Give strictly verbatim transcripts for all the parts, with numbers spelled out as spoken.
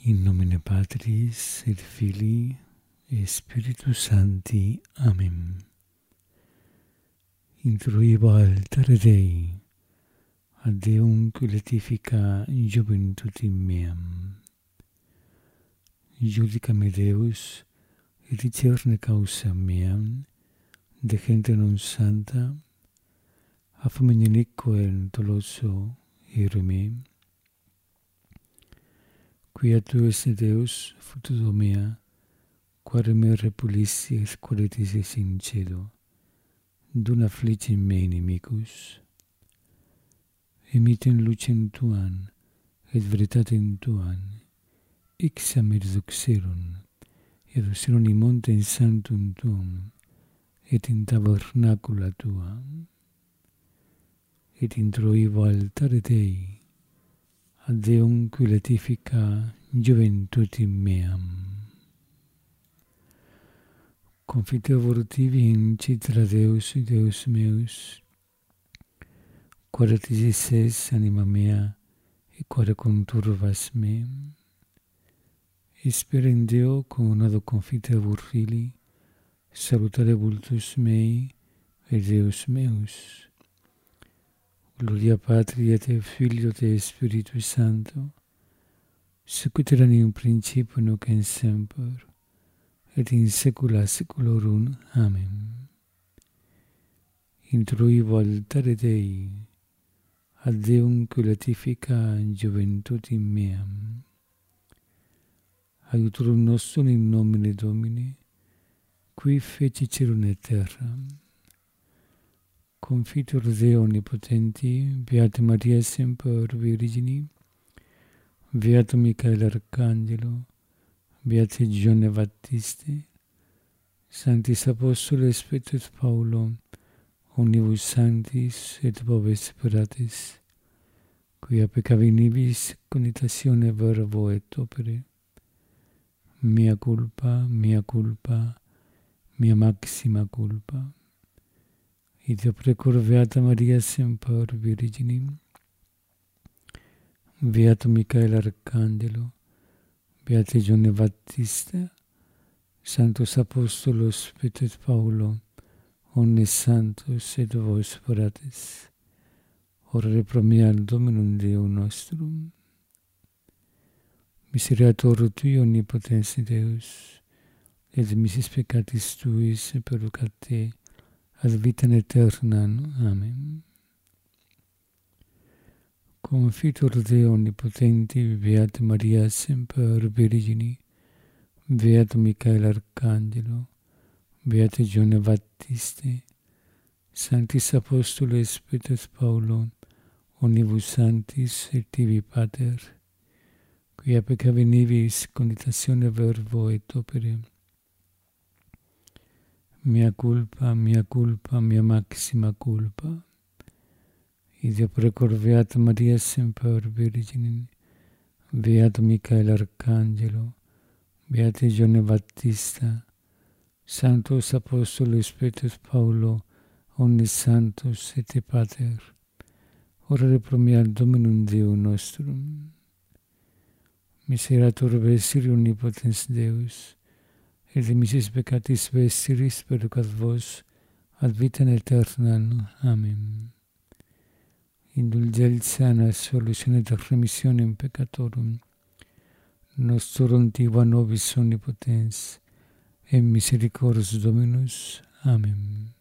In nomine Patris et Filii et Spiritus Sancti. Amen. Introibo altare Dei, ad Deum qui letifica juventutem meam. Judica me Deus, et dicerne causa meam, de gente non santa, affamene iniquo doloso ire me. Quia tu esse Deus, futudo mea, quare me repulissi et qualitis es in cedo, dun affligim me inimicus. Emitem lucem tuam, et veritatem tuam, ixam et duxerum, et duxerum in montem sanctum tuum, et in tabernacula tua, et introibo altare Dei, ad Deum qui letifica juventutem meam. Confiteor votivi in citra Deus, Deus meus, quare tisis es anima mea, et quare conturbas me. Spera in Deo conado confiteor fili, salutare vultus mei, et Deus meus. Gloria Patri et Filio et Spiritus Sancto, sicut erat in principio nunc et semper, et in saecula saeculorum. Amen. Introibo altare Dei, ad Deum qui letifica juventutem meam. Aiutorium nostrum in nomine Domini, qui feci celum et terram. Confitur Deo Omnipotenti, Beata Maria Semper Virgini, Beato Michael Arcangelo, Beate Giovanne Battiste, Sanctis Apostoles Petrus Paulo, Omnibus Sanctis et Vobis Speratis, quia peccavi nibis conitatione verbo et opere, mea culpa, mea culpa, mea maxima culpa. Id precor Beata Maria Semper Virgini, Beato Michael Arcangelo, Beate Giovanne Battista, Sanctos Apostolos Petrus Paulo, omnes santos et vos speratis, orare pro mea Dominum Deum nostrum. Miseriator tui, omnipotens Deus, et missis peccatis tuis perducat te, ad vitam aeternam. Amen. Confitur Deo Omnipotenti, Beata Maria Semper Virgini, Beato Michael Arcangelo, Beate Giovanne Battiste, Sanctis Apostoles Petrus Paulo, Omnibus Sanctis et tibi Pater, quia peccavi nibis conitatione verbo et opere, mea culpa, mea culpa, mea maxima culpa. Id precor Beata Maria Semper Virgini, Beato Michael Arcangelo, Beate Giovanne Battista, Sanctos Apostolos Petrus Paulo, omnes santos et Pater, orare pro mea Dominum Deum nostrum. Miseriatur vestri omnipotens Deus, et missis peccatis vestris perducat vos ad vitam aeternam. Amen. Indulgentia solutione et remissionem peccatorum, nostrum tiva nobis omnipotens, et misericors Dominus. Amen.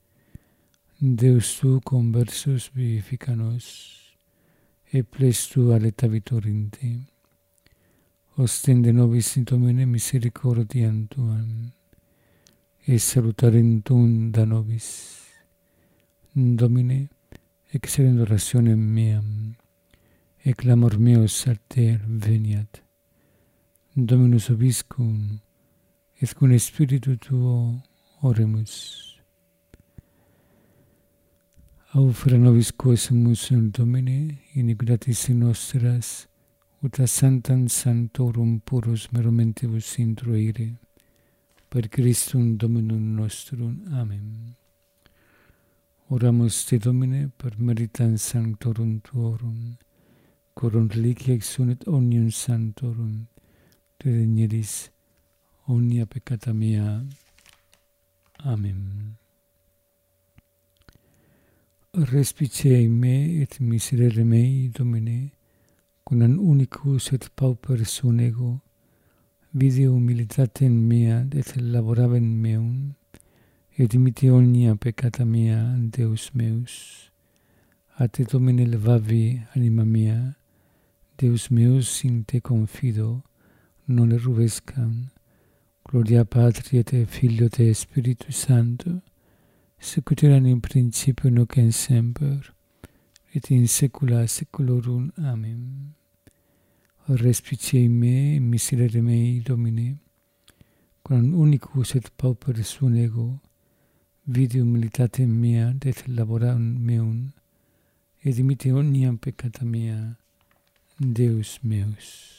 Deus tu conversus vivifica nos, et ples tu aletavitor te. Ostende nobis in Domine misericordiam tuam, et salutarem tuum da nobis. Domine, excellent orationem meam, et clamor meus a te veniat. Dominus obiscum, et cum Spiritu tuo oremus. Aufera nobis quesumus in Domine, iniquitatis nostras, ut a sanctam sanctorum purus merumentibus introire, per Christum Dominum nostrum. Amen. Oramus te Domine per meritam sanctorum tuorum, corum reliquia exunet omnium sanctorum, redenieris omnia peccata mea. Amen. Respice me et miserere mei, Domine, quam unicus et pauper sum ego, vide humilitatem mea et laboramen meum, et dimite omnia peccata mea, Deus meus. A te, Domine, levavi anima mea, Deus meus, in te confido, non erubescam. Gloria Patri et Filio et Spiritus Sancto, sic ut erat in principio nunc et semper, et in saecula saeculorum. Amen. Respice me, miserere mei, Domine, quam unicus et pauper sum ego, vide humilitatem mea et laboram meum, et dimite omniam peccata mea, Deus meus.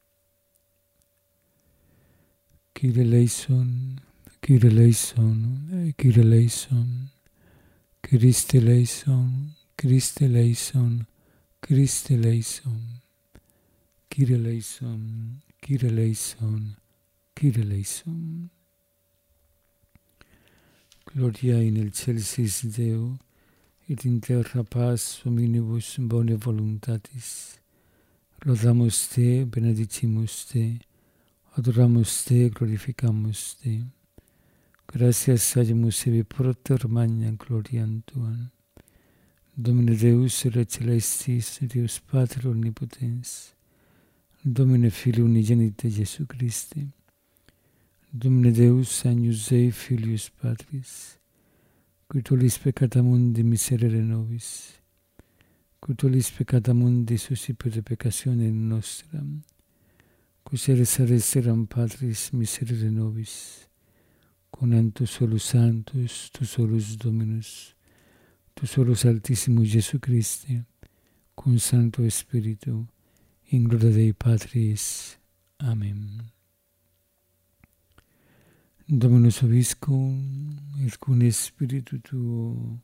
Kyrie eleison, Kyrie eleison, Kyrie eleison, Christe eleison, Christe eleison, Christe eleison, Kyrie eleison, Kyrie eleison, Kyrie eleison. Gloria in excelsis Deo, et in terra paz hominibus bone voluntatis. Laudamus te, benedicimus te, adoramus te, glorificamus te. Gratias agimus ebi proter magna gloriam tuam. Domine Deus ere celestis, Deus Pater omnipotens, Domine Filio unigenite Iesu Christe, Domine Deus agnus Dei Filius Patris, qui tollis peccata mundi miserere nobis, qui tollis peccata mundi suscipere peccatione nostra, qui seres adesteram Patris miserere nobis, conam tu solus Sanctus, tu solus Dominus, tu solus Altissimus Iesu Christe, cum Sancto Spiritu, in gloria Dei Patris. Amen. Dominus vobiscum, et cum Spiritu tuo,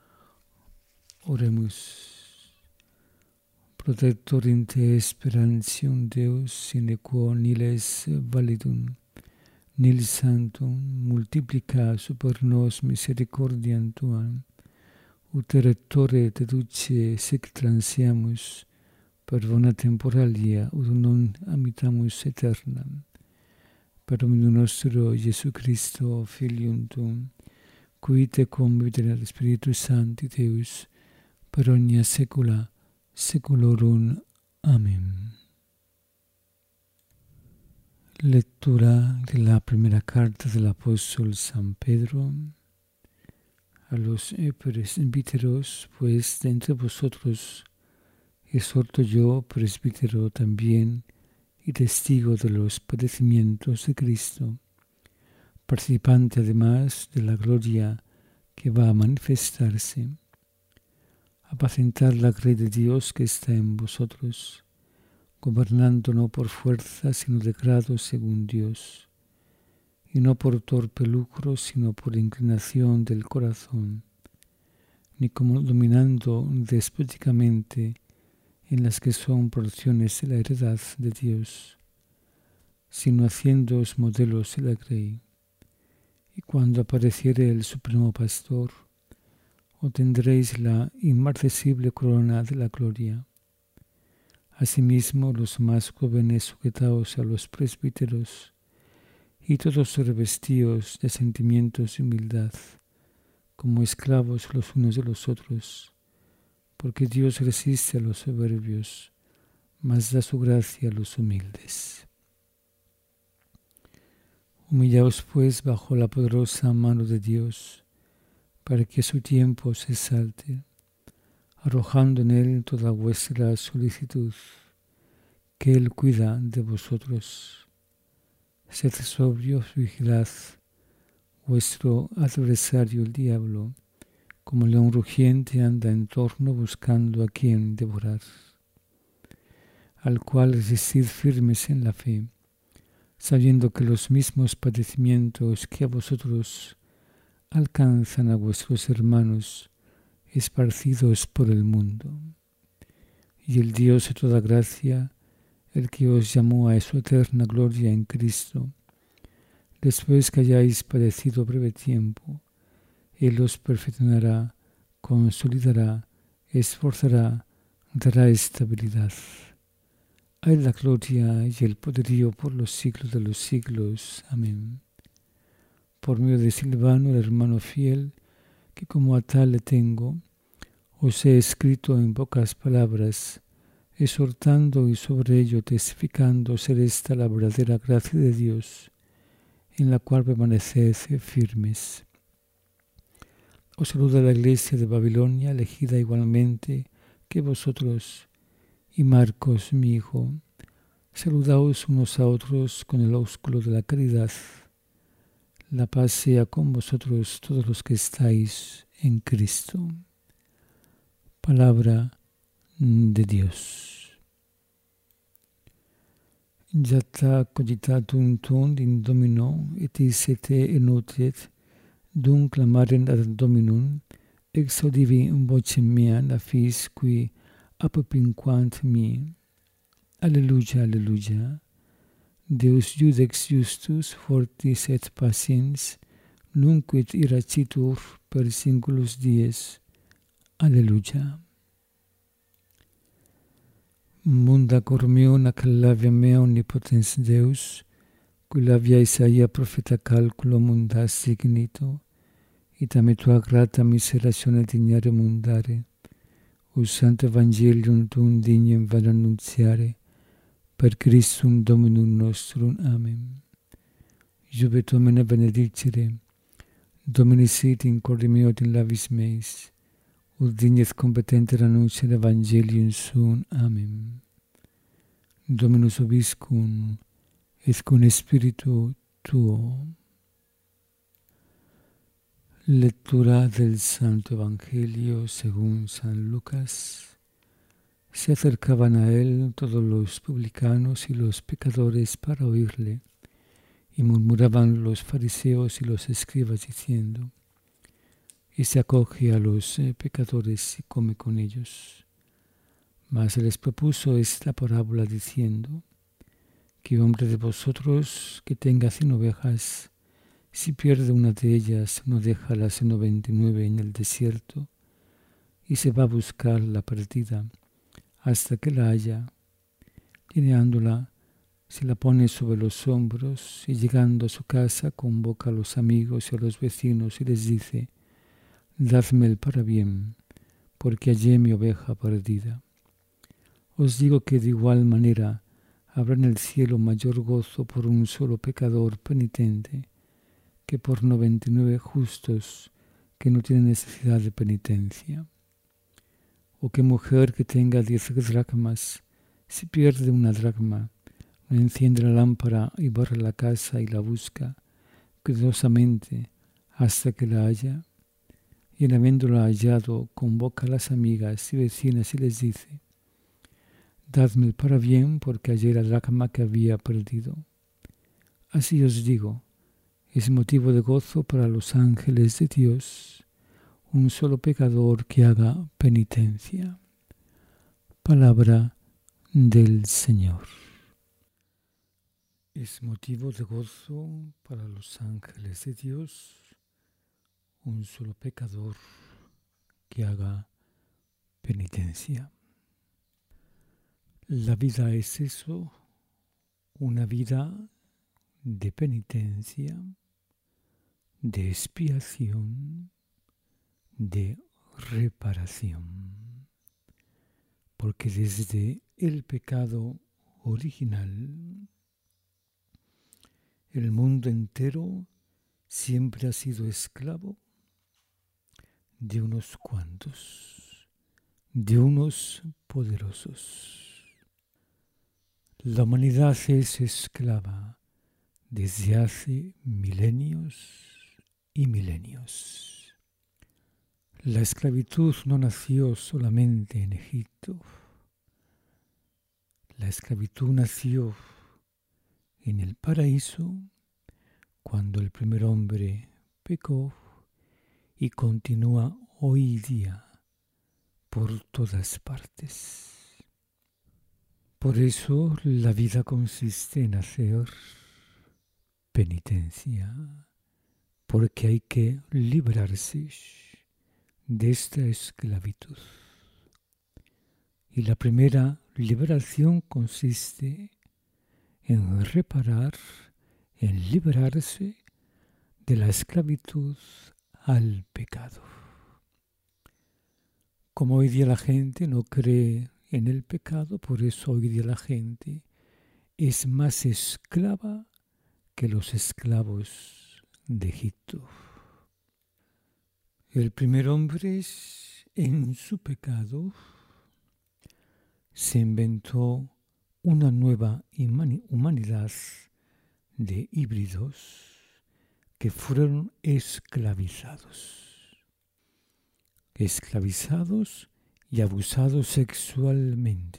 oremus. Protector in te sperantium Deus, sine quo niles validum, nil sanctum, multiplica super nos misericordiam tuam, ut rectore te duce sic transiamus, per bona temporalia, ut non amitamus aeternam. Per Dominum nostro Iesu Christo, Filium tuum, qui te convivere Spiritus Sancti Deus, per omnia saecula saeculorum. Amén. Lectura de la primera carta del apóstol San Pedro a los presbíteros, pues de entre vosotros exhorto yo, presbítero también, y testigo de los padecimientos de Cristo, participante además de la gloria que va a manifestarse, apacentar la grey de Dios que está en vosotros, gobernando no por fuerza, sino de grado según Dios, y no por torpe lucro, sino por inclinación del corazón, ni como dominando despóticamente en las que son porciones de la heredad de Dios, sino haciéndoos modelos de la grey. Y cuando apareciere el Supremo Pastor, obtendréis la inmarcesible corona de la gloria. Asimismo, los más jóvenes sujetaos a los presbíteros, y todos revestidos de sentimientos de humildad, como esclavos los unos de los otros, porque Dios resiste a los soberbios, mas da su gracia a los humildes. Humillaos pues bajo la poderosa mano de Dios, para que a su tiempo se exalte, arrojando en él toda vuestra solicitud, que él cuida de vosotros. Sed sobrios, vigilad, vuestro adversario el diablo, como león rugiente anda en torno buscando a quien devorar, al cual resistid firmes en la fe, sabiendo que los mismos padecimientos que a vosotros alcanzan a vuestros hermanos esparcidos por el mundo. Y el Dios de toda gracia, el que os llamó a su eterna gloria en Cristo, después que hayáis padecido breve tiempo, Él os perfeccionará, consolidará, esforzará, dará estabilidad. Hay la gloria y el poderío por los siglos de los siglos. Amén. Por medio de Silvano, el hermano fiel, que como a tal le tengo, os he escrito en pocas palabras, exhortando y sobre ello testificando ser esta la verdadera gracia de Dios, en la cual permaneced firmes. Os saluda la iglesia de Babilonia, elegida igualmente que vosotros, y Marcos, mi hijo. Saludaos unos a otros con el ósculo de la caridad. La paz sea con vosotros todos los que estáis en Cristo. Palabra de Dios. Yata cogitatum tunt in Domino, et isete enotet, dum clamaren ad Dominum, ex audivi vocem meam a fis qui apopinquant mi. Alleluia, alleluia. Deus judex justus, fortis et paciens, nunquid iracitur per singulus dies. Alleluia. Munda cor meo nac lavia mea omnipotens Deus, qui lavia Isaia profeta calculo munda signito, itame tua grata miseratione dignare mundare, us santo evangelium tuum dignem vale annunziare, per Christum Dominum nostrum. Amen. Jubet Domine benedicere, Domini sit in corde meo et in labis meis, ut dignes competenter annunciare evangelium suum. Amen. Dominus vobiscum, et cum spiritu tuo. Lectura del Santo Evangelio según San Lucas. Se acercaban a él todos los publicanos y los pecadores para oírle, y murmuraban los fariseos y los escribas diciendo: y se acoge a los eh, pecadores y come con ellos. Mas les propuso esta parábola diciendo: ¿qué hombre de vosotros que tenga cien ovejas, si pierde una de ellas, no deja las noventa y nueve en el desierto y se va a buscar la perdida hasta que la haya? Y hallándola, se la pone sobre los hombros y llegando a su casa convoca a los amigos y a los vecinos y les dice: dadme el parabién, porque hallé mi oveja perdida. Os digo que de igual manera habrá en el cielo mayor gozo por un solo pecador penitente que por noventa y nueve justos que no tienen necesidad de penitencia. O que mujer que tenga diez dracmas, si pierde una dracma, no enciende la lámpara y barre la casa y la busca cuidadosamente hasta que la haya, y en habiéndola hallado convoca a las amigas y vecinas y les dice: dadme el parabién, porque hallé la dracma que había perdido. Así os digo, es motivo de gozo para los ángeles de Dios un solo pecador que haga penitencia. Palabra del Señor. Es motivo de gozo para los ángeles de Dios un solo pecador que haga penitencia. La vida es eso, una vida de penitencia, de expiación, de reparación. Porque desde el pecado original, el mundo entero siempre ha sido esclavo de unos cuantos, de unos poderosos. La humanidad es esclava desde hace milenios y milenios. La esclavitud no nació solamente en Egipto. La esclavitud nació en el paraíso cuando el primer hombre pecó y continúa hoy día por todas partes. Por eso la vida consiste en hacer penitencia, porque hay que librarse de esta esclavitud. Y la primera liberación consiste en reparar, en liberarse de la esclavitud al pecado. Como hoy día la gente no cree en el pecado, por eso hoy día la gente es más esclava que los esclavos de Egipto. El primer hombre, en su pecado, se inventó una nueva humanidad de híbridos que fueron esclavizados. Esclavizados y abusados sexualmente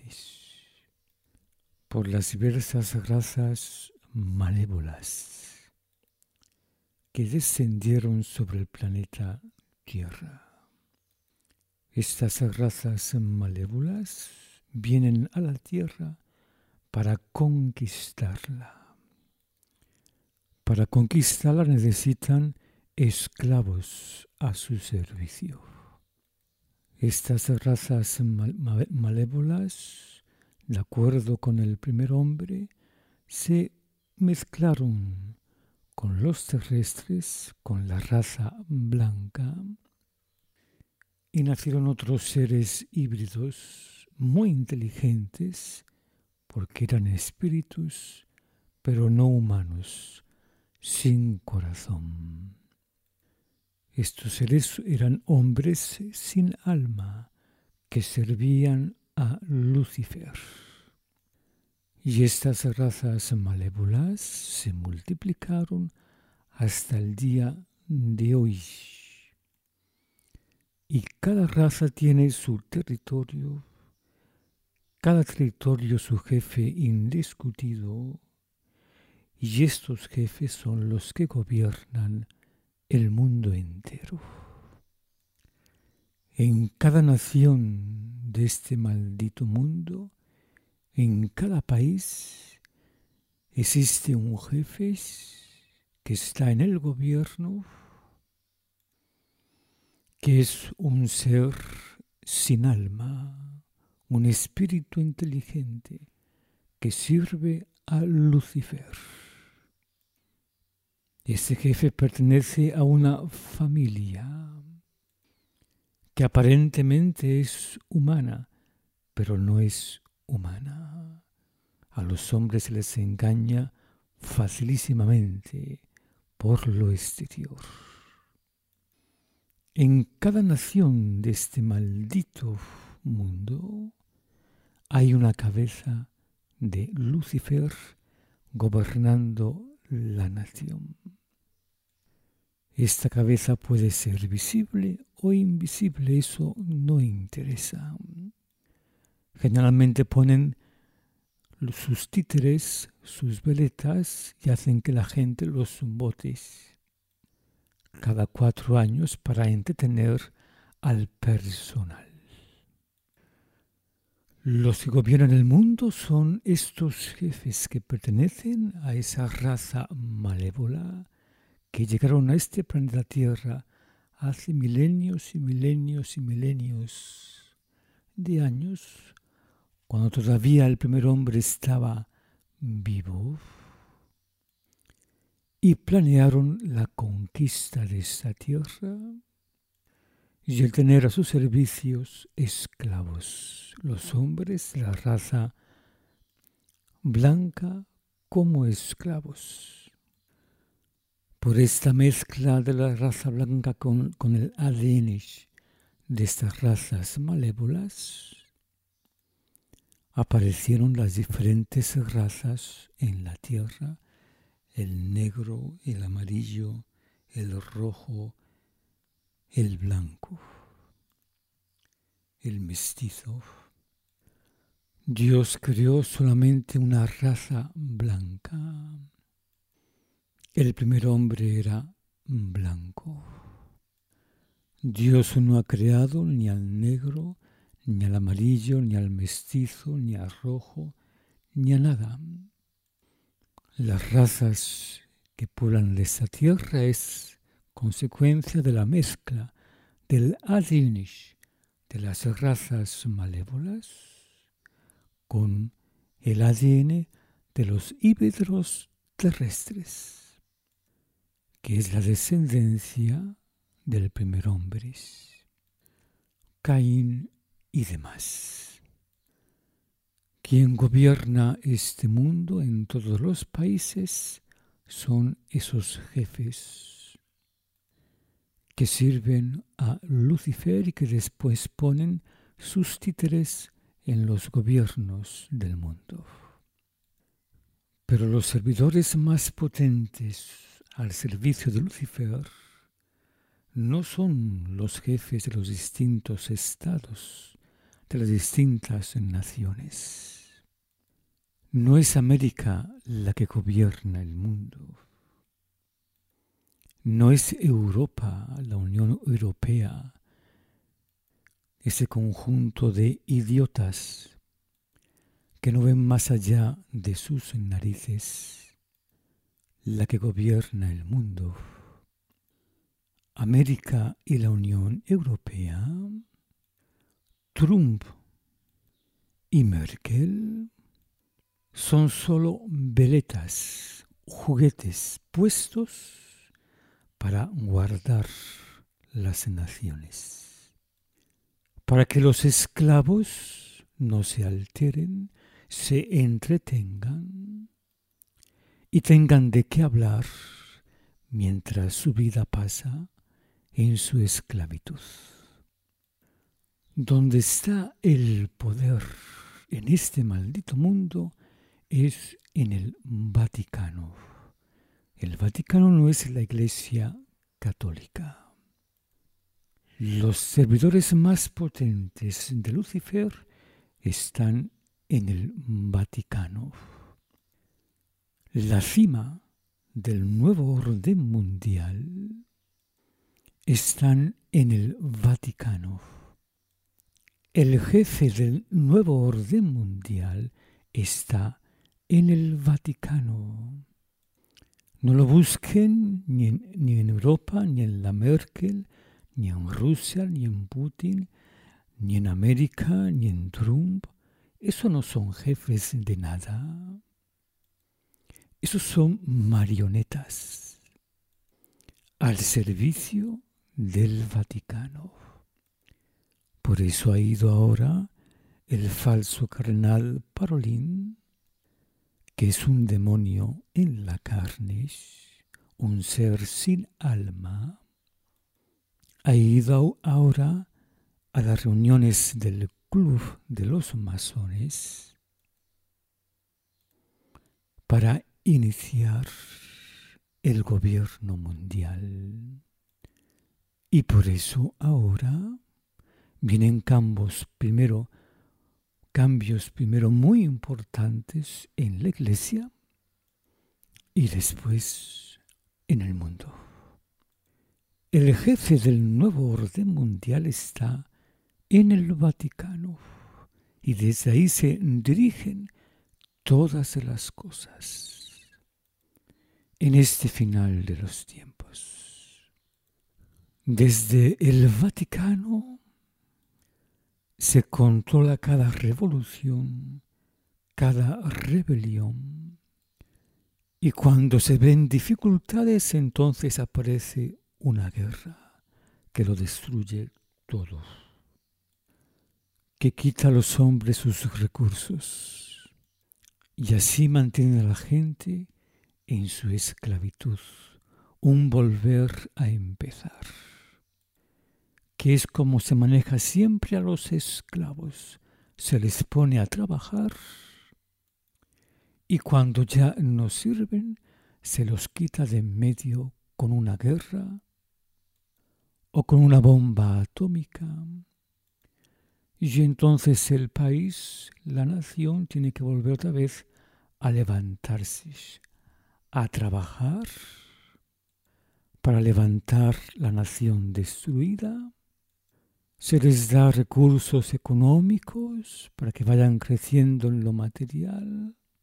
por las diversas razas malévolas que descendieron sobre el planeta Tierra. Estas razas malévolas vienen a la Tierra para conquistarla. Para conquistarla necesitan esclavos a su servicio. Estas razas mal- mal- malévolas, de acuerdo con el primer hombre, se mezclaron con los terrestres, con la raza blanca, y nacieron otros seres híbridos muy inteligentes, porque eran espíritus, pero no humanos, sin corazón. Estos seres eran hombres sin alma, que servían a Lucifer. Y estas razas malévolas se multiplicaron hasta el día de hoy. Y cada raza tiene su territorio, cada territorio su jefe indiscutido, y estos jefes son los que gobiernan el mundo entero. En cada nación de este maldito mundo, en cada país, existe un jefe que está en el gobierno, que es un ser sin alma, un espíritu inteligente que sirve a Lucifer. Este jefe pertenece a una familia que aparentemente es humana, pero no es humana. A los hombres se les engaña facilísimamente por lo exterior. En cada nación de este maldito mundo hay una cabeza de Lucifer gobernando la nación. Esta cabeza puede ser visible o invisible, eso no interesa. Generalmente ponen sus títeres, sus veletas y hacen que la gente los vote cada cuatro años para entretener al personal. Los que gobiernan el mundo son estos jefes que pertenecen a esa raza malévola que llegaron a este planeta Tierra hace milenios y milenios y milenios de años, cuando todavía el primer hombre estaba vivo, y planearon la conquista de esta tierra y el tener a sus servicios esclavos, los hombres de la raza blanca como esclavos. Por esta mezcla de la raza blanca con, con el A D N de estas razas malévolas, aparecieron las diferentes razas en la tierra, el negro, el amarillo, el rojo, el blanco, el mestizo. Dios creó solamente una raza blanca. El primer hombre era blanco. Dios no ha creado ni al negro, ni al amarillo, ni al mestizo, ni al rojo, ni a nada. Las razas que poblan esta tierra es consecuencia de la mezcla del A D N de las razas malévolas con el A D N de los híbridos terrestres, que es la descendencia del primer hombre, Caín y demás. Quien gobierna este mundo en todos los países son esos jefes que sirven a Lucifer y que después ponen sus títeres en los gobiernos del mundo. Pero los servidores más potentes al servicio de Lucifer no son los jefes de los distintos estados, de las distintas naciones. No es América la que gobierna el mundo. No es Europa, la Unión Europea, ese conjunto de idiotas que no ven más allá de sus narices, la que gobierna el mundo. América y la Unión Europea, Trump y Merkel son solo veletas, juguetes puestos para guardar las naciones, para que los esclavos no se alteren, se entretengan y tengan de qué hablar mientras su vida pasa en su esclavitud. Donde está el poder en este maldito mundo es en el Vaticano. El Vaticano no es la Iglesia católica. Los servidores más potentes de Lucifer están en el Vaticano. La cima del nuevo orden mundial están en el Vaticano. El jefe del nuevo orden mundial está en el Vaticano. No lo busquen ni en, ni en Europa, ni en la Merkel, ni en Rusia, ni en Putin, ni en América, ni en Trump. Esos no son jefes de nada. Esos son marionetas al servicio del Vaticano. Por eso ha ido ahora el falso cardenal Parolin, que es un demonio en la carne, un ser sin alma, ha ido ahora a las reuniones del Club de los Masones para iniciar el gobierno mundial. Y por eso ahora vienen cambios primero, cambios primero muy importantes en la Iglesia y después en el mundo. El jefe del nuevo orden mundial está en el Vaticano y desde ahí se dirigen todas las cosas en este final de los tiempos. Desde el Vaticano se controla cada revolución, cada rebelión, y cuando se ven dificultades, entonces aparece una guerra que lo destruye todo, que quita a los hombres sus recursos, y así mantiene a la gente en su esclavitud, un volver a empezar, que es como se maneja siempre a los esclavos. Se les pone a trabajar y cuando ya no sirven, se los quita de en medio con una guerra o con una bomba atómica. Y entonces el país, la nación, tiene que volver otra vez a levantarse, a trabajar para levantar la nación destruida. Se les da recursos económicos para que vayan creciendo en lo material.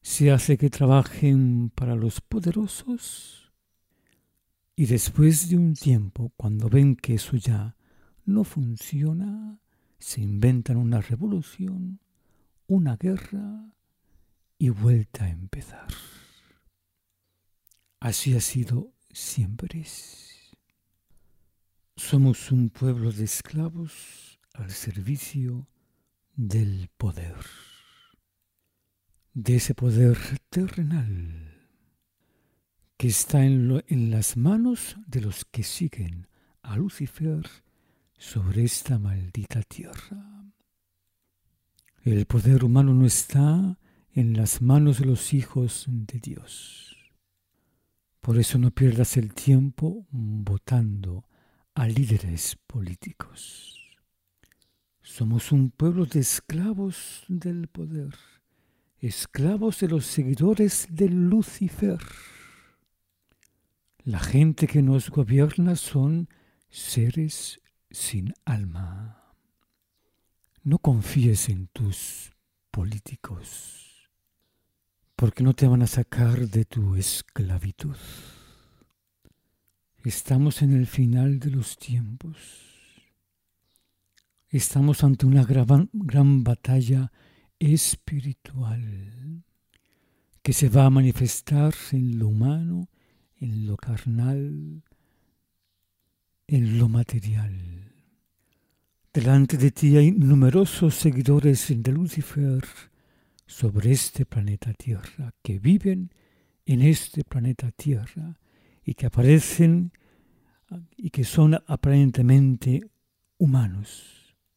se hace que trabajen para los poderosos y después de un tiempo, cuando ven que eso ya no funciona, se inventan una revolución, una guerra y vuelta a empezar. Así ha sido siempre. Somos un pueblo de esclavos al servicio del poder, de ese poder terrenal que está en, lo, en las manos de los que siguen a Lucifer sobre esta maldita tierra. El poder humano no está en las manos de los hijos de Dios. Por eso no pierdas el tiempo votando a líderes políticos. Somos un pueblo de esclavos del poder, esclavos de los seguidores de Lucifer. La gente que nos gobierna son seres sin alma. No confíes en tus políticos, porque no te van a sacar de tu esclavitud. Estamos en el final de los tiempos. Estamos ante una gran, gran batalla espiritual que se va a manifestar en lo humano, en lo carnal, en lo material. Delante de ti hay numerosos seguidores de Lucifer sobre este planeta Tierra, que viven en este planeta Tierra y que aparecen y que son aparentemente humanos.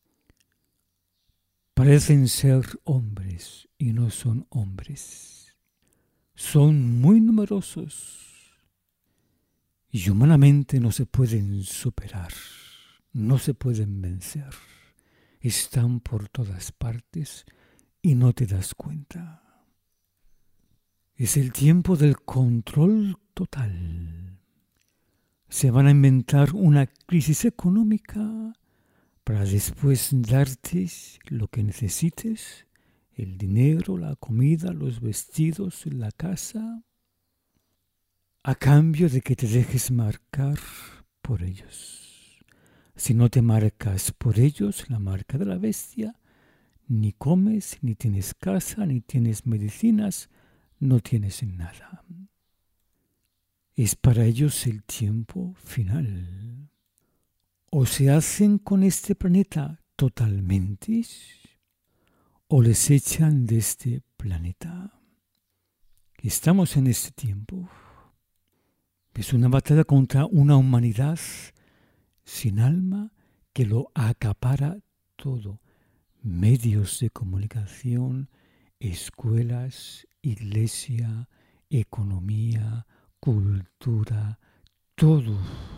Parecen ser hombres y no son hombres. Son muy numerosos y humanamente no se pueden superar, no se pueden vencer. Están por todas partes y no te das cuenta. Es el tiempo del control total. Se van a inventar una crisis económica para después darte lo que necesites, el dinero, la comida, los vestidos, la casa, a cambio de que te dejes marcar por ellos. Si no te marcas por ellos, la marca de la bestia, ni comes, ni tienes casa, ni tienes medicinas, no tienes nada. Es para ellos el tiempo final. O se hacen con este planeta totalmente, o les echan de este planeta. Estamos en este tiempo. Es una batalla contra una humanidad sin alma que lo acapara todo. Medios de comunicación, escuelas, iglesia, economía, cultura, todo.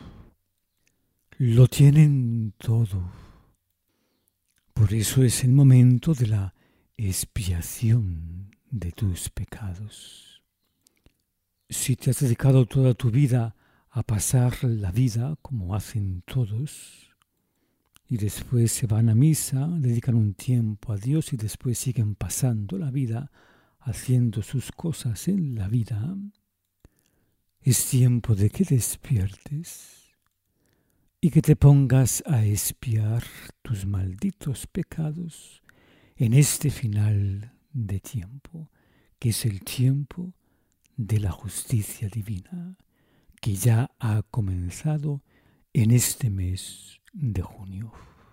Lo tienen todo. Por eso es el momento de la expiación de tus pecados. Si te has dedicado toda tu vida a pasar la vida como hacen todos, y después se van a misa, dedican un tiempo a Dios y después siguen pasando la vida, haciendo sus cosas en la vida, es tiempo de que despiertes y que te pongas a expiar tus malditos pecados en este final de tiempo, que es el tiempo de la justicia divina, que ya ha comenzado en este mes de junio.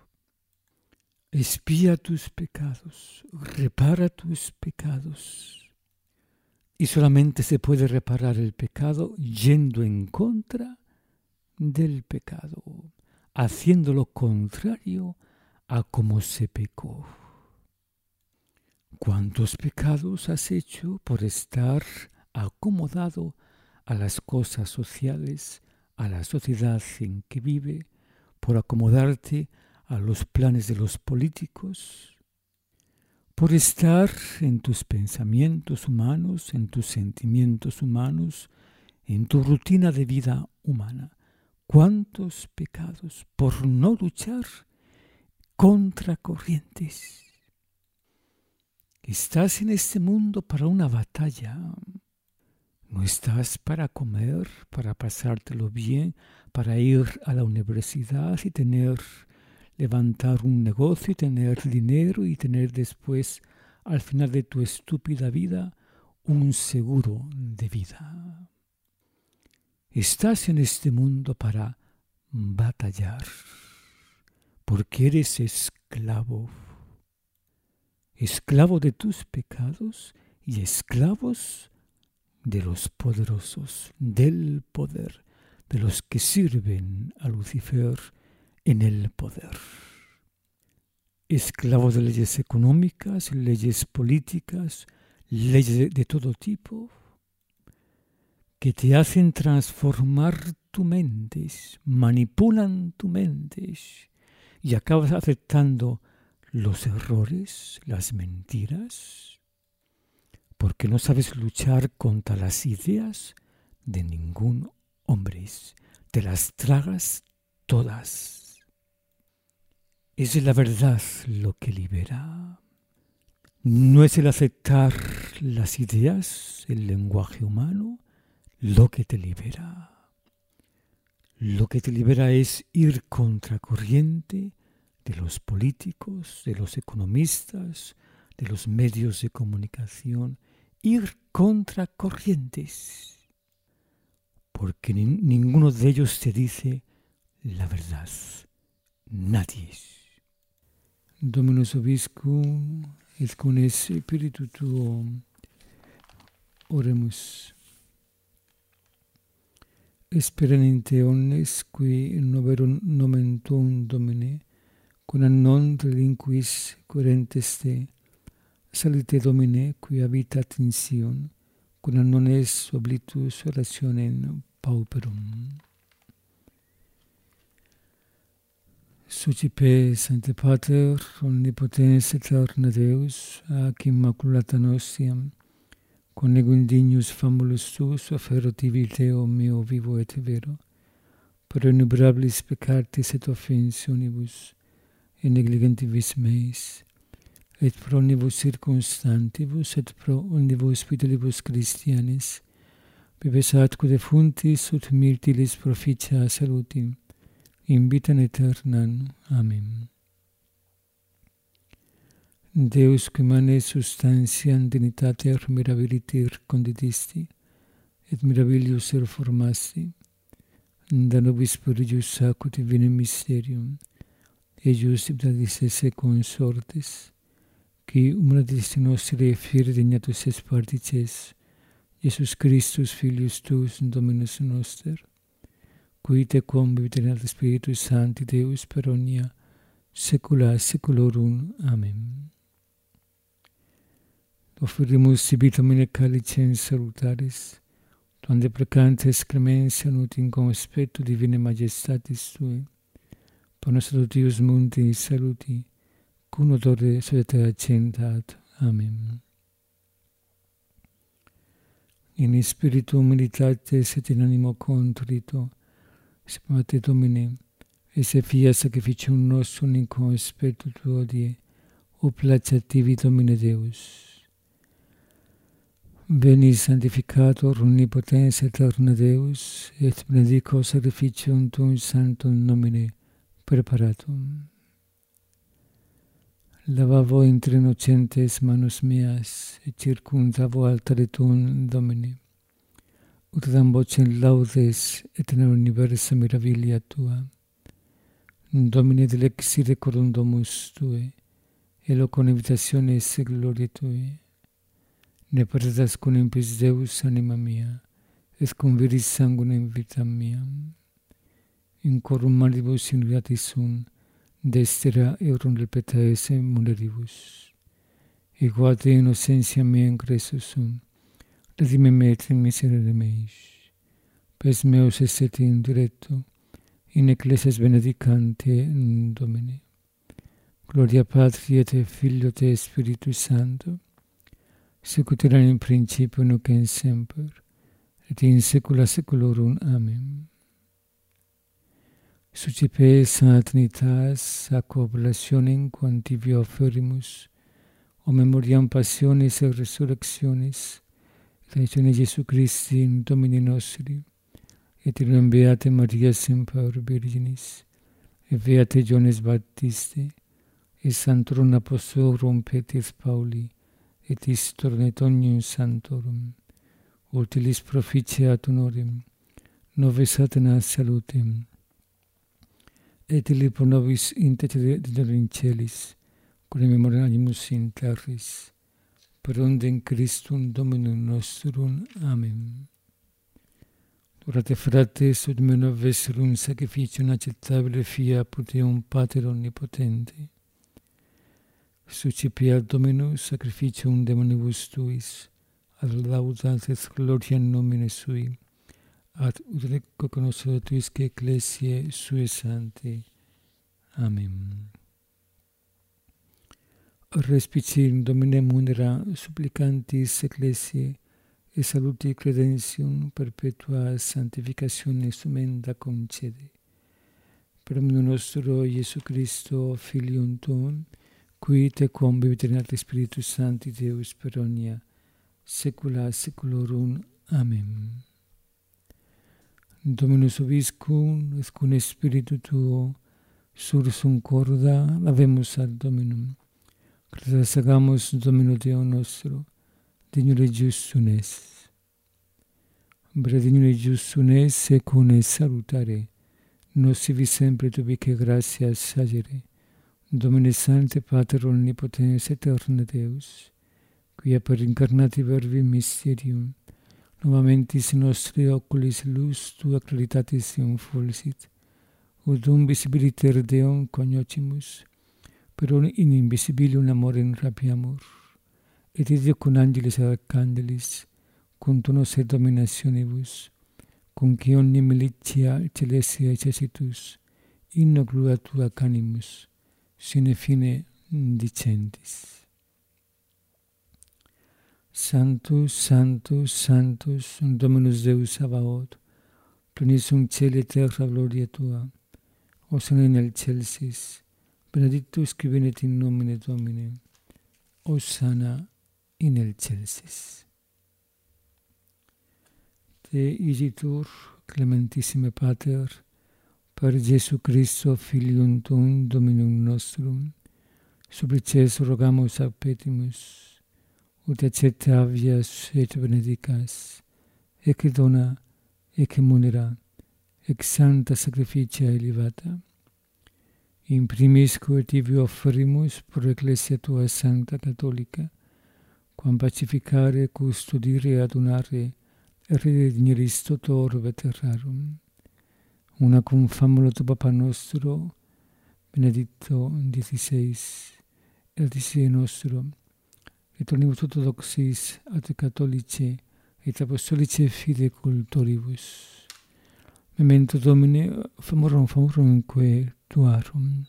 Expía tus pecados, repara tus pecados, y solamente se puede reparar el pecado yendo en contra del pecado, haciendo lo contrario a como se pecó. ¿Cuántos pecados has hecho por estar acomodado a las cosas sociales, a la sociedad en que vive, por acomodarte a los planes de los políticos, por estar en tus pensamientos humanos, en tus sentimientos humanos, en tu rutina de vida humana? ¿Cuántos pecados por no luchar contra corrientes? Estás en este mundo para una batalla. No estás para comer, para pasártelo bien, para ir a la universidad y tener, levantar un negocio y tener dinero y tener después, al final de tu estúpida vida, un seguro de vida. Estás en este mundo para batallar, porque eres esclavo. Esclavo de tus pecados y esclavos de los poderosos, del poder, de los que sirven a Lucifer en el poder. Esclavos de leyes económicas, leyes políticas, leyes de, de todo tipo, que te hacen transformar tu mente, manipulan tu mente y acabas aceptando los errores, las mentiras, porque no sabes luchar contra las ideas de ningún hombre. Te las tragas todas. Es la verdad lo que libera. No es el aceptar las ideas, el lenguaje humano, lo que te libera. Lo que te libera es ir contra corriente de los políticos, de los economistas, de los medios de comunicación, ir contra corrientes, porque ni, ninguno de ellos te dice la verdad. Nadie. Dominus Vobiscum, et cum spiritu tuo, oremus. Speraninte omnes qui noverum nomen tuum Domine, cum non relinquis querentes te, salite Domine, qui habitat in Sion, cum non es oblitus orationem pauperum. Sucipe, Sancte Pater, omnipotens aeterna Deus, ac immaculata nostiam, con ego indignus famulus tuus, offero tibi Deo meo vivo et vero, per innumerabilis peccatis et offensionibus, et negligentibus meis, et pro omnibus circumstantibus, et pro omnibus fidelibus Christianis, vives atque defuntis, ut mirtilis proficia salutim, in vitam aeternam. Amen. Deus, qui mane substantiam dignitater mirabiliter condidisti, et mirabilius reformasti, da nobis prodigius acut divinem mysterium, eius ibdadis esse consortes, qui humanitas nostri fieri dignatus es partices, Iesus Christus, Filius tuus, Dominus noster, qui te convivit in ad Spiritus Sancti Deus per omnia saecula saeculorum. Amen. Offerimus tibi Domine calicem salutaris, tuam deprecantes clementia ut in conspectu divine majestatis Tui, per nos adutius mundi saluti, cum odore societatea accentat. Amen. In spiritu humilitatis et in animo contrito, spumate Domine, esse fia sacrificium nostrum in conspectu Tuo die, o placet tibi Domine Deus. Veni sanctificator omnipotens aeterna Deus, et benedico sacrificium Tuum sanctum nomine preparatum. Lavavo inter innocentes manus meas, et circumdavo altare Tuum, Domine, ut dam vocem laudes et in universa mirabilia Tua. Domine delexire corum domus Tue, e loco invitationes e gloria Tui. Ne perdas con impis Deus anima mia, et conviris sanguinem vitam miam. In corum maribus inviatis sum, destera eurum repetaese muneribus. Eguate innocentia mea in Christus sum, redime me et miserere meis. Pes meus esset in diretto, in ecclesias benedicante Domine. Gloria Patri et Filio et Spiritus Sancto, sicut erat in principio nunc et semper, et in saecula saeculorum. Amen. Sucipe Sancta Trinitas, ac oblationem quam tibi offerimus, o memoriam passiones et resurrectionis, et Jesu Christi, Domini nostri, et in beate Maria semper Virginis, et beate Johannes Baptiste, et sanctorum apostolorum Petris Pauli, et istorum et omnium sanctorum, utilis proficiat honorem, nove Satanas salutem, et illi pro nobis intercedere in celis, quae memoriamus in terris, per ondem Christum Dominum nostrum. Amen. Orate fratres, ut meo vesserum sacrificium acceptabile fia pro Deum Pater Omnipotente. Suscipiat Dominus sacrificium de manibus tuis, ad laudat et gloria nomine sui, ad ut cognoscere tuisque ecclesiae sue sanctae. Amen. Respicim Domine munera supplicantis ecclesiae, et saluti credentium perpetua sanctificatione sumenda concede. Per omnium nostro Iesu Christo, Filium Tuum, qui te convivit in arte Spiritus Sancti Deus per omnia saecula saeculorum. Amen. Dominus vobiscum, et cum spiritu tuo, sursum corda, lavemus ad Dominum. Credas agamus Domino Deo nostro, dignum et justum est. Bre dignum et justum est, secum est salutare, nos sivi sempre tubique gratias sagere, Domine Sancte Pater Omnipotens Aeterna Deus, quia per incarnati verbi mysterium, novamentis nostri oculis lux tua claritatis infulsit, ut dum visibiliter Deum cognoscimus, per un invisibilium amorem rapiamur, et id cum angelis et arcangelis, cum tunos et dominationibus, cum qui omni militia celestia exercitus, inno gloria tua canimus, sine fine dicentis. Sanctus, Sanctus, Sanctus, Dominus Deus Sabaoth, plenis sunt caeli et terra gloria tua, hosanna in excelsis, benedictus qui venit in nomine Domini, hosanna in excelsis. Te igitur, clementissime Pater, per Jesu Christo, Filium Tuum, Dominum nostrum, supplices rogamus ad petimus, ut accepte habeas et benedicas, ec dona, ec munera, ec sancta sacrificia elevata. In primis quae tibi offerimus pro Ecclesia tua Sancta Catholica, quam pacificare, custodire, adunare, et redimiris toto orbe terrarum. Una cum famulo tu Papa nostro, Benedicto diciseis, et dicie nostro, et omnibus orthodoxis et catholice et apostolice fide cultoribus. Memento Domine, famorum famorum quae tuarum.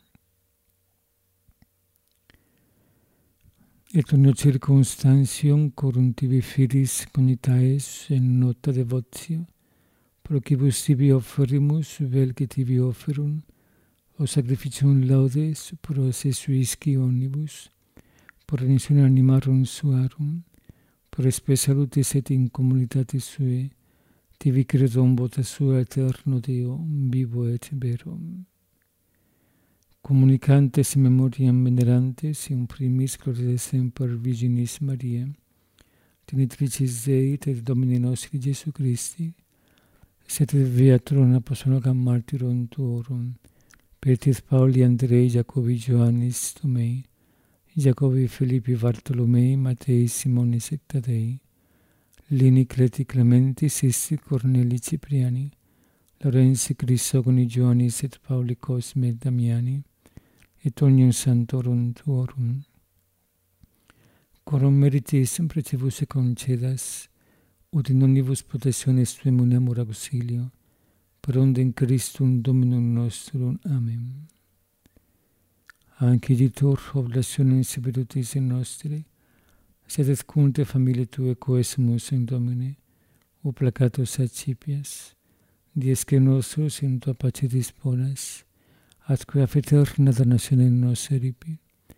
Et omnio circumstantium corum tibi filis cognitaes in nota devotio, pro quibus tibi offerimus, vel que tibi offerum, o sacrificium laudes pro se suisci omnibus, por remissione animarum suarum, por spe salutis et in communitatis sue, tibi credom vota sua eterno Deo, vivo et vero. Communicantes memoriam venerantes, in primis gloria semper Virginis Maria, Genitricis Dei et Domini nostri Jesu Christi, sed beaturum apostolum martyrum tuorum, Petris Pauli, Andrei, Jacobi, Ioannis, Tomei, Jacobi, Filippi, Bartolomei, Matei, Simoni, secta Dei, Lini, Creti, Clementi, Sisti, Corneli, Cipriani, Lorenzi, Crisogoni, Ioannis et Pauli, Cosme et Damiani, et omnium sanctorum tuorum. Coram meritis precibus e concedas, ut in omnibus potationes tuum unemur auxilio, per ondem Christum Dominum nostrum. Amen. Anche ditur oblationem spiritus nostri, sed et cunte familiae tue coesumus in Domine, o placatus accipias, diesque nostros in tua pace disponas, atque a eterna damnationem nos eripi,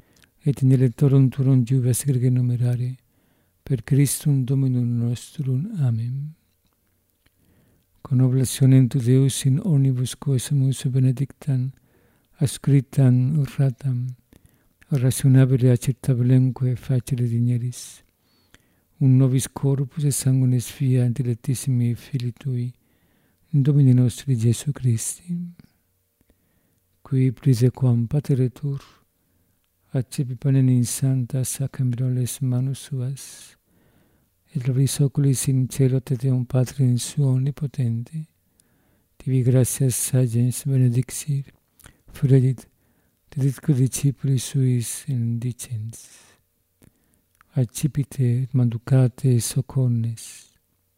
et in elettorum turum juves grege numerare, per Christum Dominum nostrum. Amen. Con oblationem tu Deus in omnibus quesumus benedictam, ascriptam urratam, rationabile acceptabilemque facere digneris, un nobis corpus et sanguinis fia dilectissimi Filii Tui, Domini nostri Jesu Christi, qui prise quam pateretur, accepi panem in santa sacramentales manus suas, et labris oculis in cielo te Deum Patre in suo omnipotente, tibi gratias sagens benedixit, fredit, deditque discipuli suis indicens, accipite et manducate socornes,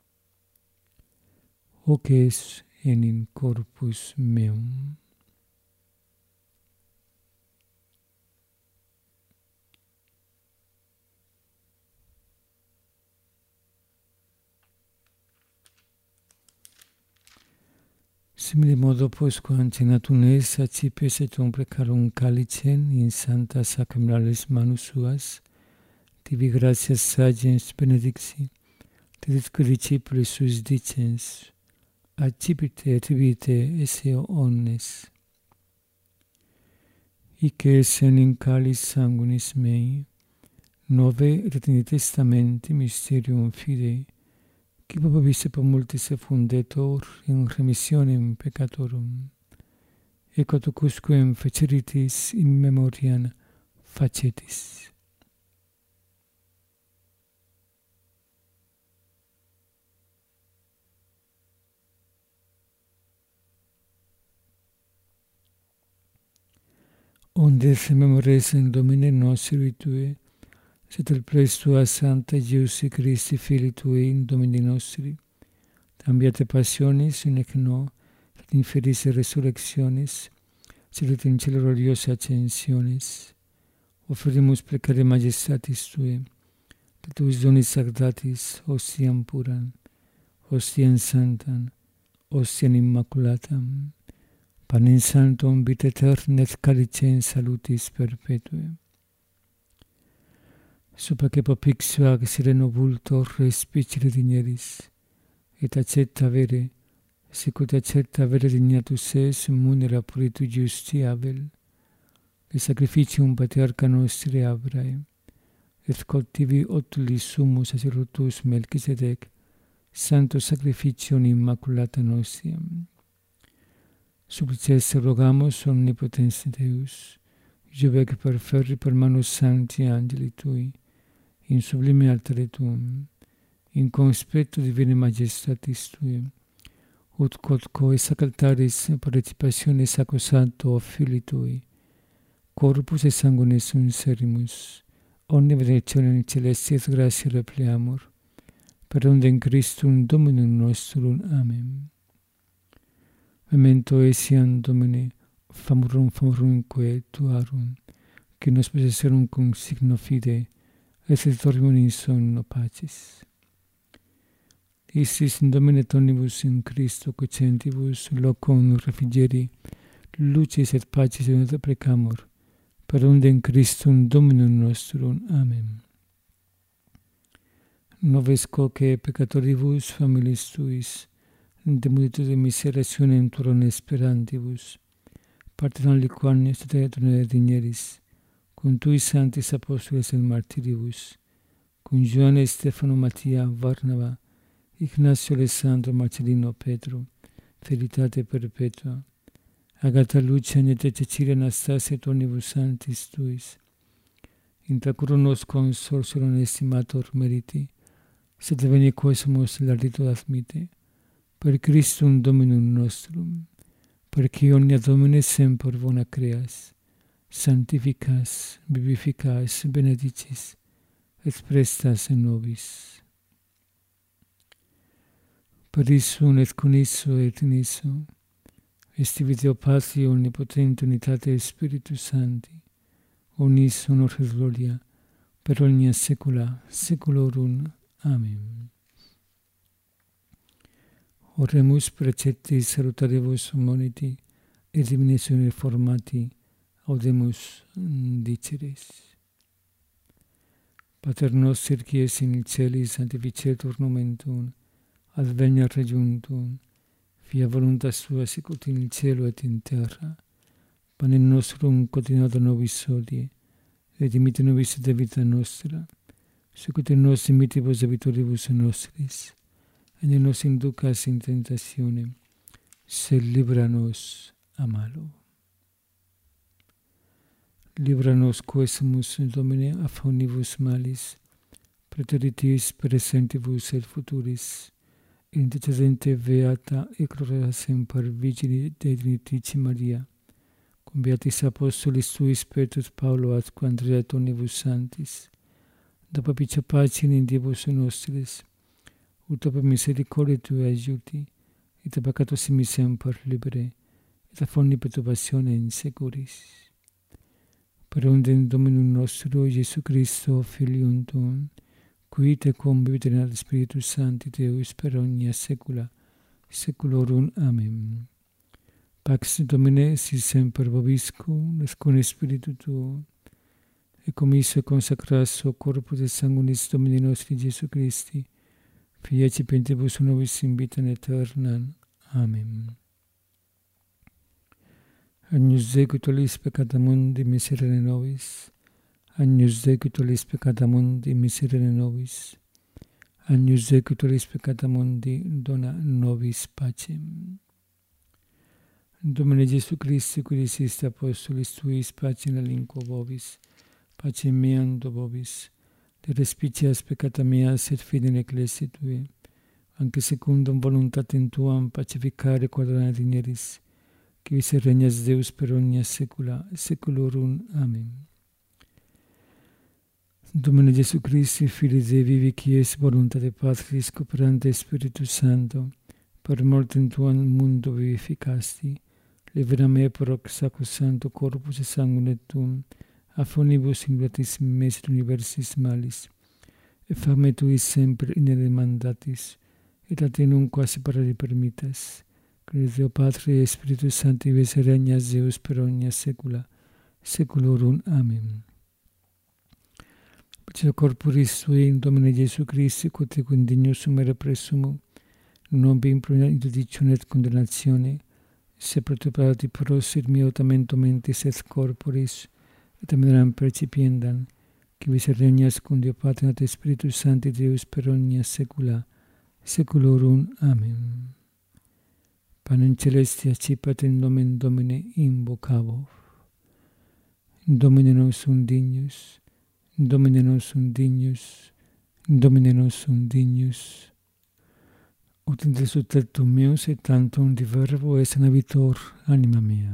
hoc es in corpus meum. Simile modo postquam cenatum es, accipes et um precarum calicem in santa sacramentales manus suas, tibi gratias sagens benedixi, deditque discipuli suis dicens, accipite et vite esse omnes. Hic essen in calis sanguinis mei, nove retini testamenti mysterium fidei, qui probabisse per multis effundetur in remissionem peccatorum, et quatocusquem feceritis in memoriam facetis. Onde memores in Domine nostri Tue, sed il pres Tua Santa Iesusi Christi Filii Tui in Domini nostri, cambiate passionis in ec no, et inferis resurrectionis, sed in cielo gloriosa ascensionis, offerimus precare majestatis Tue, et Tuis donis sanctatis, ostiam puram, ostiam santam, ostiam immaculatam, panem sanctum vita aeterna et calicem salutis perpetue. Supaque popixua ac sereno vultor respicere digneris, et accetta vere, sicut accetta vere dignatus es munera puritu justi Abel, et sacrificium patriarcha nostri Abrae, et cultivi otulis summus sacerdotus Melchisedec, santo sacrificium immaculata nostiam. Supplices rogamus omnipotens Deus, juvec per ferri per manus sancti angeli Tui, in sublime altare Tuum, in conspectu divine majestatis Tui, ut quod coe sacraltaris participationis sacrosancto Filii Tui, corpus et sanguinis unserimus, omne benedictionem celestis gratia repleamur, per undem Christum Dominum nostrum. Amen. Memento etiam Domine, famurum famurumque Tuarum, qui nos possesserum cum signo fide, et dormim in sonno pacis. Istis in Domine tonibus in Christo cocentibus locum refrigeri, lucis et pacis et precamur, per undem Christum Dominum nostrum. Amen. Noves quoque peccatoribus familis Tuis, de multitude miserationem tuorum esperantibus, partem liquam statuere digneris, cum Tui sanctis apostoles et martiribus, cum Ioanne, Stefano, Mattia, Varnava, Ignacio, Alessandro, Marcellino, Petro, Felitate perpetua, Agata, Lucia, Agneta, Cecilia, Anastasia, et omnibus sanctis Tuis, intra curum nos consortium estimator meriti, sed veni quesumus lauditur admite, per Christum Dominum nostrum, perque omnia Domine semper bona creas, sanctificas, vivificas, benedicis, et prestas in nobis. Per issum et con isso et in isso, estivi Deo Patri omnipotente unitate Spiritus Sancti, omnis honor et gloria, per omnia saecula saeculorum. Amen. Oremus precepti salutaribus moniti, et divinatione formati, audemus diceris. Pater noster qui es in celis sanctificetur nomen tuum, adveniat regnum tuum, fiat voluntas tua sicut in cielo et in terra. Panem nostrum quotidianum nobis hodie, et dimitte nobis debita nostra, sicut et nos dimittibus debitoribus nostris, et ne nos inducas in tentationem, sed libera nos a malo. Libera nos quesumus, Domine, a faunibus malis, praeteritis presentibus et futuris, intercedente beata et gloriosa semper Virgini Dei Trinitrice Maria, cum beatis apostolis tuis Petrus Paulo atque Andrea et omnibus sanctis, da propicia pacem in diebus nostris, ut per misericordia Tua aiuti, et a peccatos mi semper libere, et a forni perturbatione in securis. Per undem Dominum nostro, Iesu Christo, Filium Tuum, qui te convivit in ad Spiritus Sancti Deus per omnia saecula, saeculorum. Amen. Pax Domine sit semper vobiscum, et con Spiritu Tuo, et commisso et consecrasso corpus et sanguinis Domini nostri Iesu Christi, fiat pentibus nobis in vitam aeternam. Amen. Agnus Dei qui tollis peccata mundi, miserere nobis. Agnus Dei qui tollis peccata mundi, miserere nobis. Agnus Dei qui tollis peccata mundi, dona nobis pacem. Domine Iesu Christi, qui diciste apostolis tuis, pacem aliquo vobis, pacem meam do vobis, de respicias peccata meas et fide in ecclesiae Tue, anche secundum voluntatem Tuam pacificare quadrana digneris, qui vis regnas Deus per omnia saecula saeculorum. Amen. Domine Iesu Christi, Filii Dei vivi, qui es voluntate Patris, cooperante Spiritus Sancto, per mortem Tuam mundo vivificasti, libera me per hoc sacrosancto corpus et sanguine Tuum, a fonibus in gratissimum et universis malis, et fame Tuis semper inere mandatis, et a Te nunquam separare permittas, Credo Deo Patre et Spiritus Sancti, vis regnas Deus per omnia saecula saeculorum. Amen. Perciò corporis Tui in Domine Iesu Christi, quod Te indignus sumere presumo, non vi imprunat in judicione et condemnatione, se perturbati prosit mio tamento mentis et corporis, et amenam percipiendam, qui vis regnas cum Deo Patre et Spiritus Sancti Deus per omnia saecula saeculorum. Amen. Panem celestia accipat in nomen Domine invocavo. Domine non sum dignus, Domine non sum dignus, Domine non sum dignus. Ut in resurrectum meus et tantum di verbo es navitor anima mea.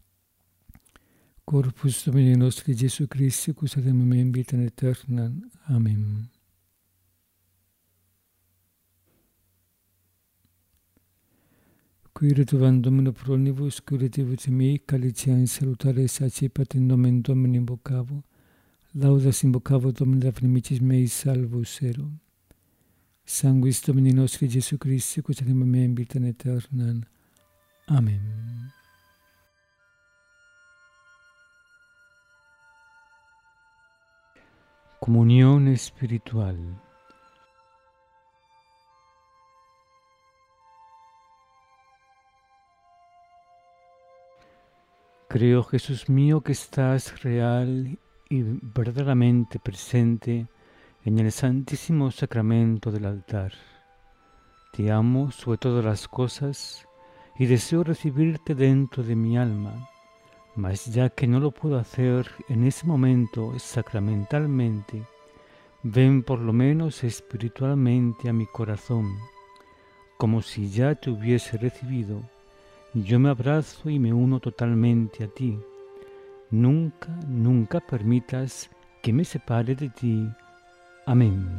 Corpus Domini nostri Iesu Christi, custodem me in vitam aeternam. Amen. Qui retuvant Domino pro omnibus, curativus mei, calicia in salutare accipat in nomen Domini invocavo, laudas invocavo Domini da nimicis mei salvus ero. Sanguis Domini nostri Iesu Christi, custodem me in vitam aeternam. Amen. Comunión espiritual. Creo, Jesús mío, que estás real y verdaderamente presente en el santísimo sacramento del altar. Te amo sobre todas las cosas y deseo recibirte dentro de mi alma, mas ya que no lo puedo hacer en ese momento sacramentalmente, ven por lo menos espiritualmente a mi corazón, como si ya te hubiese recibido. Yo me abrazo y me uno totalmente a ti. Nunca, nunca permitas que me separe de ti. Amén.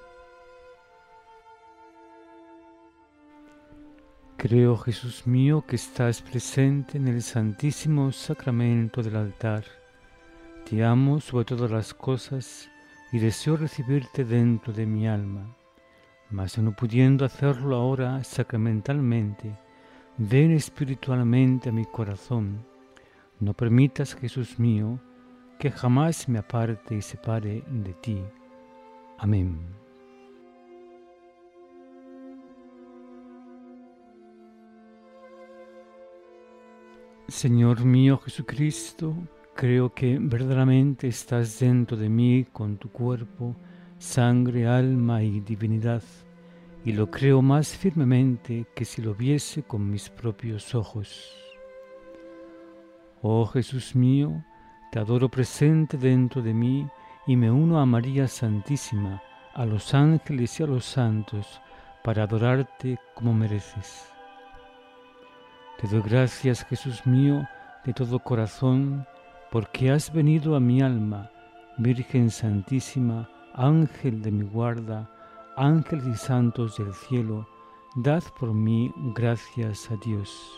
Creo, Jesús mío, que estás presente en el santísimo sacramento del altar. Te amo sobre todas las cosas y deseo recibirte dentro de mi alma. Mas no pudiendo hacerlo ahora sacramentalmente, ven espiritualmente a mi corazón. No permitas, Jesús mío, que jamás me aparte y separe de ti. Amén. Señor mío Jesucristo, creo que verdaderamente estás dentro de mí con tu cuerpo, sangre, alma y divinidad, y lo creo más firmemente que si lo viese con mis propios ojos. Oh Jesús mío, te adoro presente dentro de mí y me uno a María Santísima, a los ángeles y a los santos, para adorarte como mereces. Te doy gracias, Jesús mío, de todo corazón, porque has venido a mi alma, Virgen Santísima, Ángel de mi guarda, ángeles y santos del cielo, dad por mí gracias a Dios.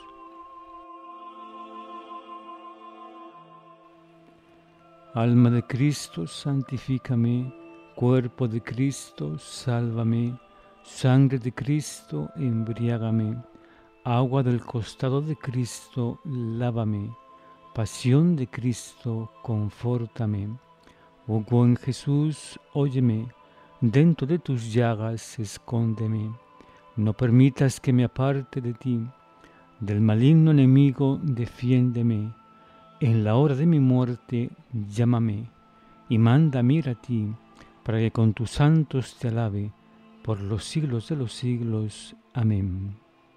Alma de Cristo, santifícame, cuerpo de Cristo, sálvame, sangre de Cristo, embriágame, agua del costado de Cristo, lávame, pasión de Cristo, confórtame. Oh buen Jesús, óyeme, dentro de tus llagas escóndeme, no permitas que me aparte de ti, del maligno enemigo defiéndeme, en la hora de mi muerte llámame, y mándame ir a ti, para que con tus santos te alabe, por los siglos de los siglos. Amén.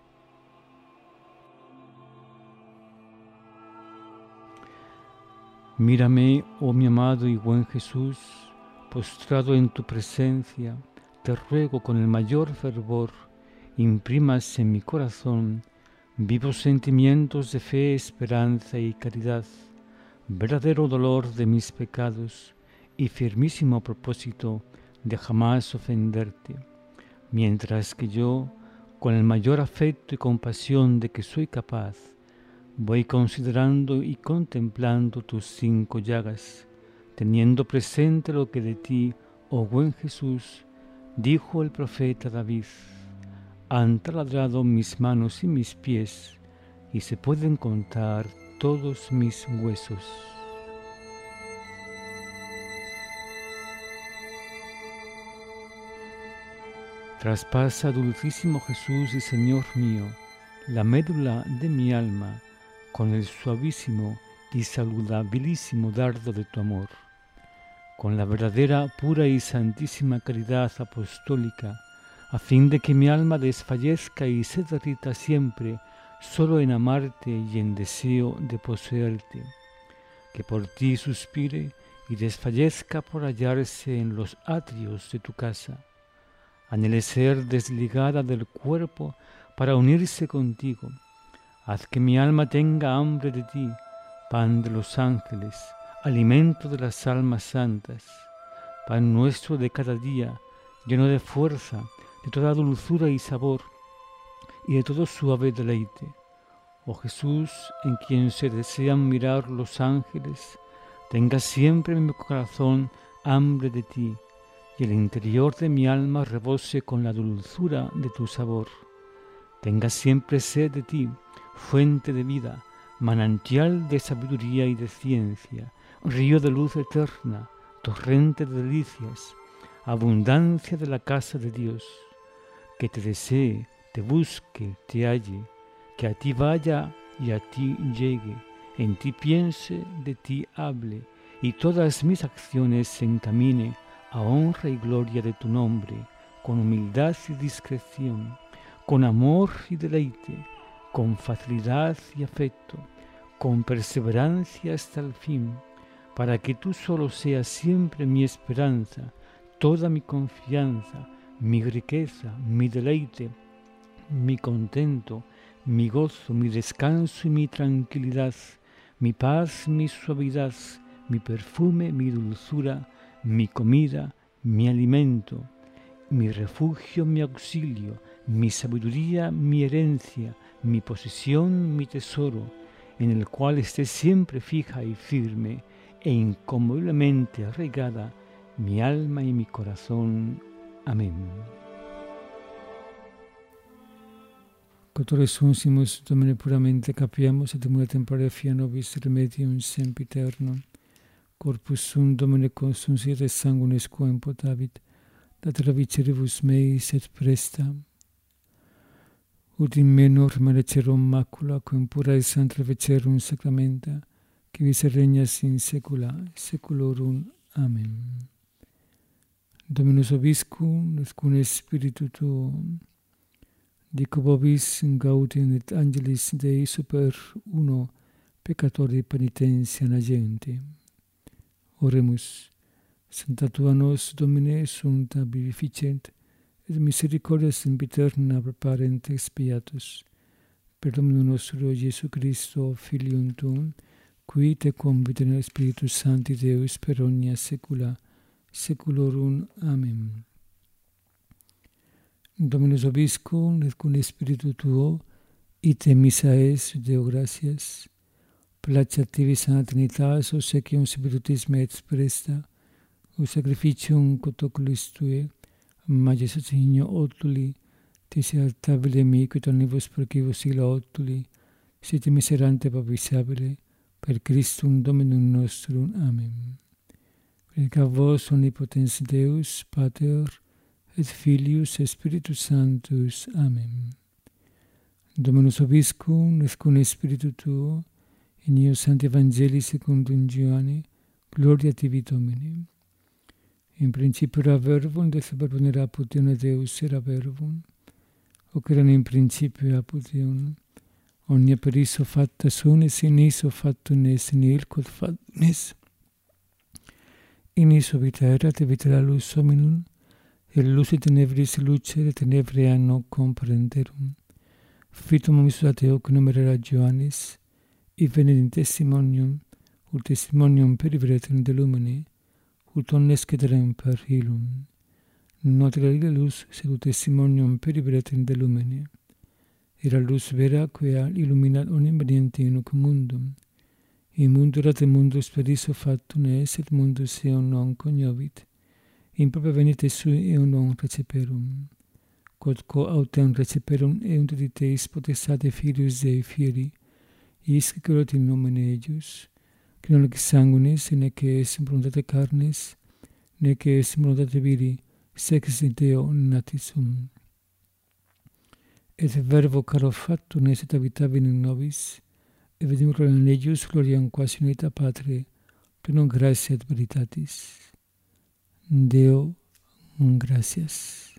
Mírame, oh mi amado y buen Jesús, postrado en tu presencia, te ruego con el mayor fervor, imprimas en mi corazón vivos sentimientos de fe, esperanza y caridad, verdadero dolor de mis pecados y firmísimo propósito de jamás ofenderte, mientras que yo, con el mayor afecto y compasión de que soy capaz, voy considerando y contemplando tus cinco llagas, teniendo presente lo que de ti, oh buen Jesús, dijo el profeta David: han taladrado mis manos y mis pies, y se pueden contar todos mis huesos. Traspasa, dulcísimo Jesús y Señor mío, la médula de mi alma, con el suavísimo y saludabilísimo dardo de tu amor, con la verdadera, pura y santísima caridad apostólica, a fin de que mi alma desfallezca y se derrita siempre solo en amarte y en deseo de poseerte, que por ti suspire y desfallezca por hallarse en los atrios de tu casa, anhele ser desligada del cuerpo para unirse contigo. Haz que mi alma tenga hambre de ti, pan de los ángeles, alimento de las almas santas, pan nuestro de cada día, lleno de fuerza, de toda dulzura y sabor, y de todo suave deleite. Oh Jesús, en quien se desean mirar los ángeles, tenga siempre en mi corazón hambre de ti, y el interior de mi alma rebose con la dulzura de tu sabor. Tenga siempre sed de ti, fuente de vida, manantial de sabiduría y de ciencia, río de luz eterna, torrente de delicias, abundancia de la casa de Dios. Que te desee, te busque, te halle, que a ti vaya y a ti llegue, en ti piense, de ti hable, y todas mis acciones se encamine a honra y gloria de tu nombre, con humildad y discreción, con amor y deleite, con facilidad y afecto, con perseverancia hasta el fin, para que tú solo seas siempre mi esperanza, toda mi confianza, mi riqueza, mi deleite, mi contento, mi gozo, mi descanso y mi tranquilidad, mi paz, mi suavidad, mi perfume, mi dulzura, mi comida, mi alimento, mi refugio, mi auxilio, mi sabiduría, mi herencia, mi posesión, mi tesoro, en el cual esté siempre fija y firme e inconmoviblemente arraigada mi alma y mi corazón. Amén. Cotore sunsimus Domine puramente capiamus et emula tempore fia nobis remedium sempiternum. Corpus sum Domine consum siete sanguinis quem potavit, date viceribus meis et presta, ut in menor merecerum macula, cum pura et santa vecerum sacramenta, qui vis regnas in saecula saeculorum. Amen. Dominus vobiscum, et cum spiritu tuo, dico vobis in gaudium et angelis Dei super uno peccatori penitentia nagenti. Oremus. Sancta tua nos, Domine, sumpta vivificent, et misericordias sempiterna preparent expiatus, per Dominum nostro Iesu Christo, Filium tuum, qui te convite in Spiritus Sancti Deus per omnia saecula saeculorum. Amen. Dominus vobiscum, et cum spiritu tuo, ite missa es, Deo gratias, placeat tibi sana Trinitas, obsequium spiritus me et presta, o sacrificium cotoculis tue, majestas igno otuli, tisi altabile mi, quid omnibus percivos sigla otuli, site miserante papisabile, per Christum Dominum nostrum. Amen. Benedicat vos omnipotens Deus, Pater, et Filius, et Spiritus Sanctus. Amen. Dominus vobiscum, et cum spiritu tuo, in eo Sancti Evangelii secundum Ioanne, gloria tibi Domine. In principio era verbum, et verbum era apud Deum, Deus era verbum, hoc eram in principio apud Deum. Omnia per iso facta sunt, et in iso factum est, in il quod factum est. In iso vita erat, et vita era lux hominum, et lux et tenebris lucere, et tenebrae non comprenderum. Fitum hominis ad eo, qui nomen era Ioannes, venit in testimonium, ut testimonium periveretur de lumine, ut omnes cederem per illum. Not era ille lux, sed ut testimonium periveretur de lumine. Era lux vera, quia illuminat omnium veniente in hoc mundum. In mundo erat, et mundus per iso factum est, et mundus eum non cognovit. In propria venite sui eum non receperum. Quod quo autem receperum eum dediteis potestate Filius Dei fieri, isque curot in nomine eius, qui non lex sanguinis, nec est in voluntate carnis, nec est in voluntate viri, sex in Deo natis sum. Et verbo caro factum est, et habitavit in nobis, et vedimus gloria in eius, gloriam quasi unita Patre, plenum gratia et veritatis. Deo, gratias.